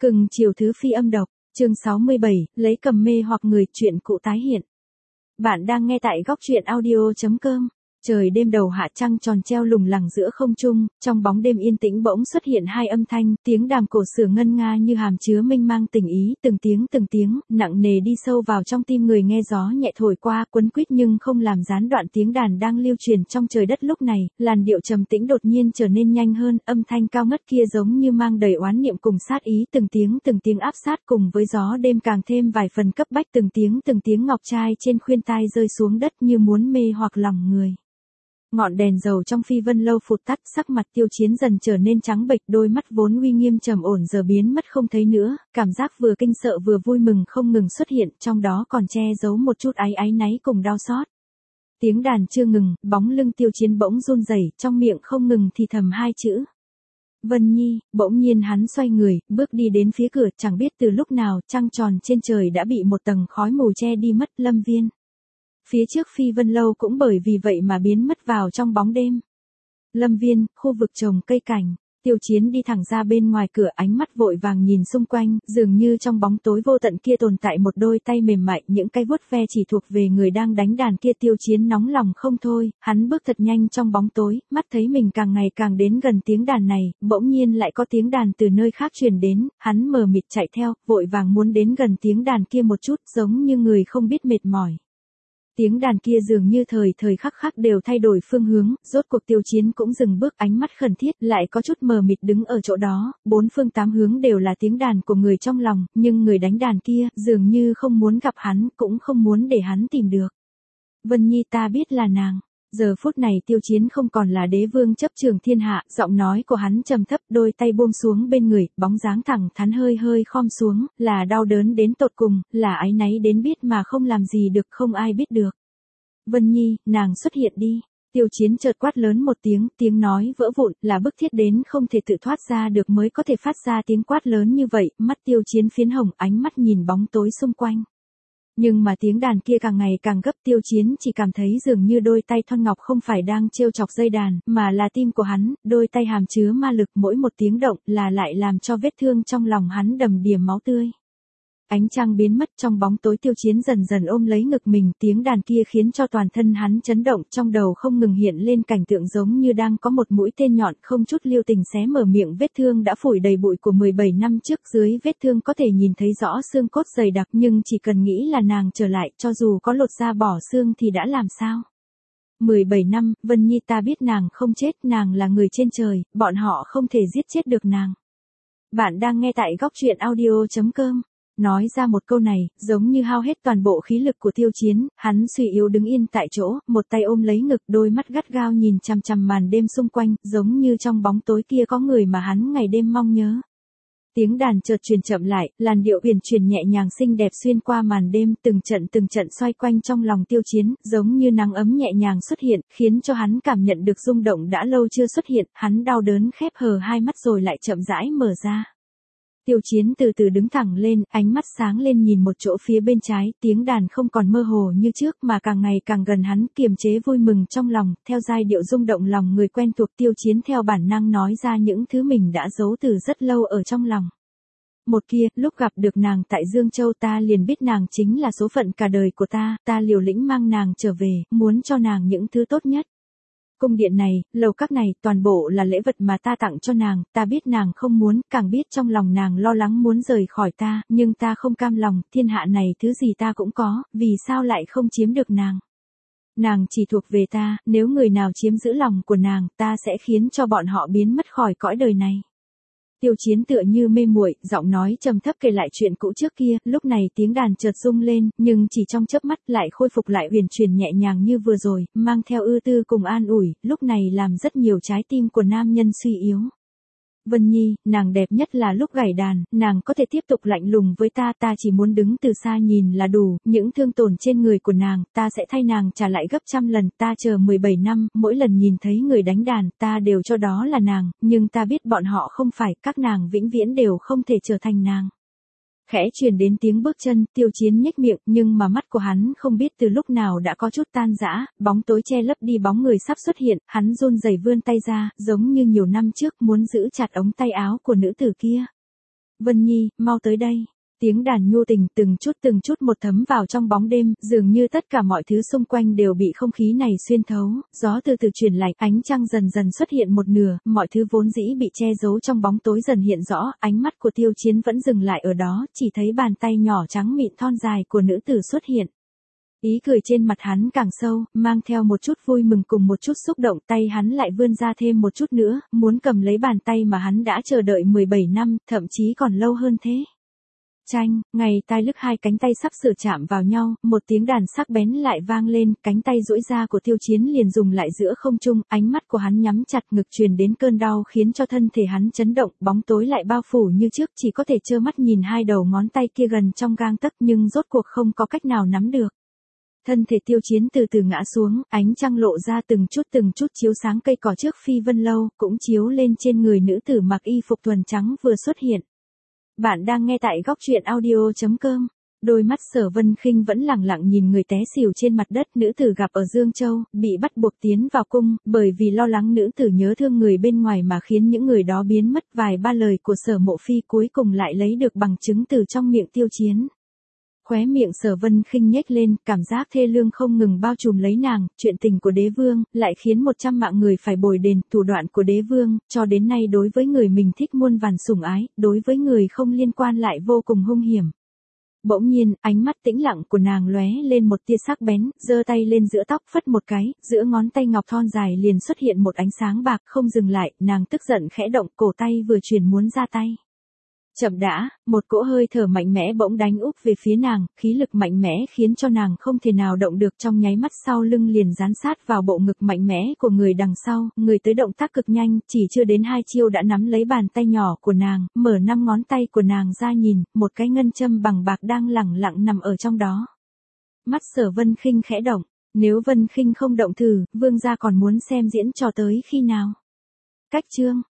Cưng chiều thứ phi âm độc, chương 67, lấy cầm mê hoặc người, chuyện cũ tái hiện. Bạn đang nghe tại góc truyện audio.com. Trời đêm đầu hạ, trăng tròn treo lủng lẳng giữa không trung, trong bóng đêm yên tĩnh bỗng xuất hiện hai âm thanh, tiếng đàn cổ xưa ngân nga như hàm chứa mênh mang tình ý, từng tiếng, nặng nề đi sâu vào trong tim người nghe, gió nhẹ thổi qua, quấn quýt nhưng không làm gián đoạn tiếng đàn đang lưu truyền trong trời đất lúc này, làn điệu trầm tĩnh đột nhiên trở nên nhanh hơn, âm thanh cao ngất kia giống như mang đầy oán niệm cùng sát ý, từng tiếng áp sát cùng với gió đêm càng thêm vài phần cấp bách, từng tiếng ngọc trai trên khuyên tai rơi xuống đất như muốn mê hoặc lòng người. Ngọn đèn dầu trong phi vân lâu phụt tắt, sắc mặt Tiêu Chiến dần trở nên trắng bệch, đôi mắt vốn uy nghiêm trầm ổn giờ biến mất không thấy nữa, cảm giác vừa kinh sợ vừa vui mừng không ngừng xuất hiện, trong đó còn che giấu một chút áy náy cùng đau xót. Tiếng đàn chưa ngừng, bóng lưng Tiêu Chiến bỗng run rẩy, trong miệng không ngừng thì thầm hai chữ. Vân Nhi. Bỗng nhiên hắn xoay người, bước đi đến phía cửa, chẳng biết từ lúc nào, trăng tròn trên trời đã bị một tầng khói mù che đi mất. Lâm Viên. Phía trước phi vân lâu cũng bởi vì vậy mà biến mất vào trong bóng đêm. Lâm Viên, khu vực trồng cây cảnh. Tiêu Chiến đi thẳng ra bên ngoài cửa, ánh mắt vội vàng nhìn xung quanh, dường như trong bóng tối vô tận kia tồn tại một đôi tay mềm mại, những cái vuốt ve chỉ thuộc về người đang đánh đàn kia. Tiêu Chiến nóng lòng không thôi, hắn bước thật nhanh trong bóng tối, mắt thấy mình càng ngày càng đến gần tiếng đàn này, bỗng nhiên lại có tiếng đàn từ nơi khác truyền đến, hắn mờ mịt chạy theo, vội vàng muốn đến gần tiếng đàn kia một chút, giống như người không biết mệt mỏi. Tiếng đàn kia dường như thời khắc đều thay đổi phương hướng, rốt cuộc Tiêu Chiến cũng dừng bước, ánh mắt khẩn thiết, lại có chút mờ mịt đứng ở chỗ đó, bốn phương tám hướng đều là tiếng đàn của người trong lòng, nhưng người đánh đàn kia, dường như không muốn gặp hắn, cũng không muốn để hắn tìm được. Vân Nhi, ta biết là nàng. Giờ phút này Tiêu Chiến không còn là đế vương chấp trường thiên hạ, giọng nói của hắn trầm thấp, đôi tay buông xuống bên người, bóng dáng thẳng thắn hơi khom xuống, là đau đớn đến tột cùng, là áy náy đến biết mà không làm gì được, không ai biết được. Vân Nhi, nàng xuất hiện đi. Tiêu Chiến chợt quát lớn một tiếng, tiếng nói vỡ vụn, là bức thiết đến không thể tự thoát ra được mới có thể phát ra tiếng quát lớn như vậy, mắt Tiêu Chiến phiến hồng, ánh mắt nhìn bóng tối xung quanh. Nhưng mà tiếng đàn kia càng ngày càng gấp, Tiêu Chiến chỉ cảm thấy dường như đôi tay thon ngọc không phải đang trêu chọc dây đàn, mà là tim của hắn, đôi tay hàm chứa ma lực, mỗi một tiếng động là lại làm cho vết thương trong lòng hắn đầm đìa máu tươi. Ánh trăng biến mất trong bóng tối, Tiêu Chiến dần dần ôm lấy ngực mình, tiếng đàn kia khiến cho toàn thân hắn chấn động, trong đầu không ngừng hiện lên cảnh tượng giống như đang có một mũi tên nhọn không chút lưu tình xé mở miệng vết thương đã phủi đầy bụi của 17 năm trước, dưới vết thương có thể nhìn thấy rõ xương cốt dày đặc, nhưng chỉ cần nghĩ là nàng trở lại, cho dù có lột da bỏ xương thì đã làm sao? 17 năm, Vân Nhi, ta biết nàng không chết, nàng là người trên trời, bọn họ không thể giết chết được nàng. Bạn đang nghe tại góc truyện audio.com. Nói ra một câu này, giống như hao hết toàn bộ khí lực của Tiêu Chiến, hắn suy yếu đứng yên tại chỗ, một tay ôm lấy ngực, đôi mắt gắt gao nhìn chằm chằm màn đêm xung quanh, giống như trong bóng tối kia có người mà hắn ngày đêm mong nhớ. Tiếng đàn chợt truyền chậm lại, làn điệu huyền chuyển nhẹ nhàng xinh đẹp xuyên qua màn đêm, từng trận xoay quanh trong lòng Tiêu Chiến, giống như nắng ấm nhẹ nhàng xuất hiện, khiến cho hắn cảm nhận được rung động đã lâu chưa xuất hiện, hắn đau đớn khép hờ hai mắt rồi lại chậm rãi mở ra. Tiêu Chiến từ từ đứng thẳng lên, ánh mắt sáng lên nhìn một chỗ phía bên trái, tiếng đàn không còn mơ hồ như trước mà càng ngày càng gần hắn, kiềm chế vui mừng trong lòng, theo giai điệu rung động lòng người quen thuộc, Tiêu Chiến theo bản năng nói ra những thứ mình đã giấu từ rất lâu ở trong lòng. Một kia, lúc gặp được nàng tại Dương Châu ta liền biết nàng chính là số phận cả đời của ta liều lĩnh mang nàng trở về, muốn cho nàng những thứ tốt nhất. Cung điện này, lầu các này, toàn bộ là lễ vật mà ta tặng cho nàng, ta biết nàng không muốn, càng biết trong lòng nàng lo lắng muốn rời khỏi ta, nhưng ta không cam lòng, thiên hạ này thứ gì ta cũng có, vì sao lại không chiếm được nàng? Nàng chỉ thuộc về ta, nếu người nào chiếm giữ lòng của nàng, ta sẽ khiến cho bọn họ biến mất khỏi cõi đời này. Tiêu Chiến tựa như mê muội, giọng nói trầm thấp kể lại chuyện cũ trước kia, lúc này tiếng đàn chợt rung lên, nhưng chỉ trong chớp mắt lại khôi phục lại huyền chuyển nhẹ nhàng như vừa rồi, mang theo ưu tư cùng an ủi, lúc này làm rất nhiều trái tim của nam nhân suy yếu. Vân Nhi, nàng đẹp nhất là lúc gảy đàn, nàng có thể tiếp tục lạnh lùng với ta chỉ muốn đứng từ xa nhìn là đủ, những thương tổn trên người của nàng, ta sẽ thay nàng trả lại gấp trăm lần, ta chờ 17 năm, mỗi lần nhìn thấy người đánh đàn, ta đều cho đó là nàng, nhưng ta biết bọn họ không phải, các nàng vĩnh viễn đều không thể trở thành nàng. Khẽ truyền đến tiếng bước chân, Tiêu Chiến nhếch miệng, nhưng mà mắt của hắn không biết từ lúc nào đã có chút tan rã, bóng tối che lấp đi bóng người sắp xuất hiện, hắn run rẩy vươn tay ra, giống như nhiều năm trước muốn giữ chặt ống tay áo của nữ tử kia. Vân Nhi, mau tới đây. Tiếng đàn nhu tình từng chút một thấm vào trong bóng đêm, dường như tất cả mọi thứ xung quanh đều bị không khí này xuyên thấu, gió từ từ chuyển lạnh, ánh trăng dần dần xuất hiện một nửa, mọi thứ vốn dĩ bị che giấu trong bóng tối dần hiện rõ, ánh mắt của Tiêu Chiến vẫn dừng lại ở đó, chỉ thấy bàn tay nhỏ trắng mịn thon dài của nữ tử xuất hiện. Ý cười trên mặt hắn càng sâu, mang theo một chút vui mừng cùng một chút xúc động, tay hắn lại vươn ra thêm một chút nữa, muốn cầm lấy bàn tay mà hắn đã chờ đợi 17 năm, thậm chí còn lâu hơn thế. Chanh, ngay tai lức hai cánh tay sắp sửa chạm vào nhau, một tiếng đàn sắc bén lại vang lên, cánh tay duỗi ra của Tiêu Chiến liền dùng lại giữa không trung, ánh mắt của hắn nhắm chặt, ngực truyền đến cơn đau khiến cho thân thể hắn chấn động, bóng tối lại bao phủ như trước, chỉ có thể trơ mắt nhìn hai đầu ngón tay kia gần trong gang tấc nhưng rốt cuộc không có cách nào nắm được. Thân thể Tiêu Chiến từ từ ngã xuống, ánh trăng lộ ra từng chút chiếu sáng cây cỏ trước phi vân lâu, cũng chiếu lên trên người nữ tử mặc y phục thuần trắng vừa xuất hiện. Bạn đang nghe tại góc truyện audio.com. Đôi mắt Sở Vân Khinh vẫn lẳng lặng nhìn người té xỉu trên mặt đất, nữ tử gặp ở Dương Châu, bị bắt buộc tiến vào cung, bởi vì lo lắng nữ tử nhớ thương người bên ngoài mà khiến những người đó biến mất, vài ba lời của Sở Mộ Phi cuối cùng lại lấy được bằng chứng từ trong miệng Tiêu Chiến. Khóe miệng Sở Vân Khinh nhếch lên, cảm giác thê lương không ngừng bao trùm lấy nàng, chuyện tình của đế vương, lại khiến 100 mạng người phải bồi đền, thủ đoạn của đế vương, cho đến nay đối với người mình thích muôn vàn sủng ái, đối với người không liên quan lại vô cùng hung hiểm. Bỗng nhiên, ánh mắt tĩnh lặng của nàng lóe lên một tia sắc bén, giơ tay lên giữa tóc phất một cái, giữa ngón tay ngọc thon dài liền xuất hiện một ánh sáng bạc, không dừng lại, nàng tức giận khẽ động, cổ tay vừa chuyển muốn ra tay. Chậm đã, một cỗ hơi thở mạnh mẽ bỗng đánh úp về phía nàng, khí lực mạnh mẽ khiến cho nàng không thể nào động được, trong nháy mắt sau lưng liền dán sát vào bộ ngực mạnh mẽ của người đằng sau, người tới động tác cực nhanh, chỉ chưa đến 2 chiêu đã nắm lấy bàn tay nhỏ của nàng, mở 5 ngón tay của nàng ra nhìn, một cái ngân châm bằng bạc đang lẳng lặng nằm ở trong đó. Mắt Sở Vân Khinh khẽ động, nếu Vân Khinh không động thử, vương gia còn muốn xem diễn cho tới khi nào? Cách chương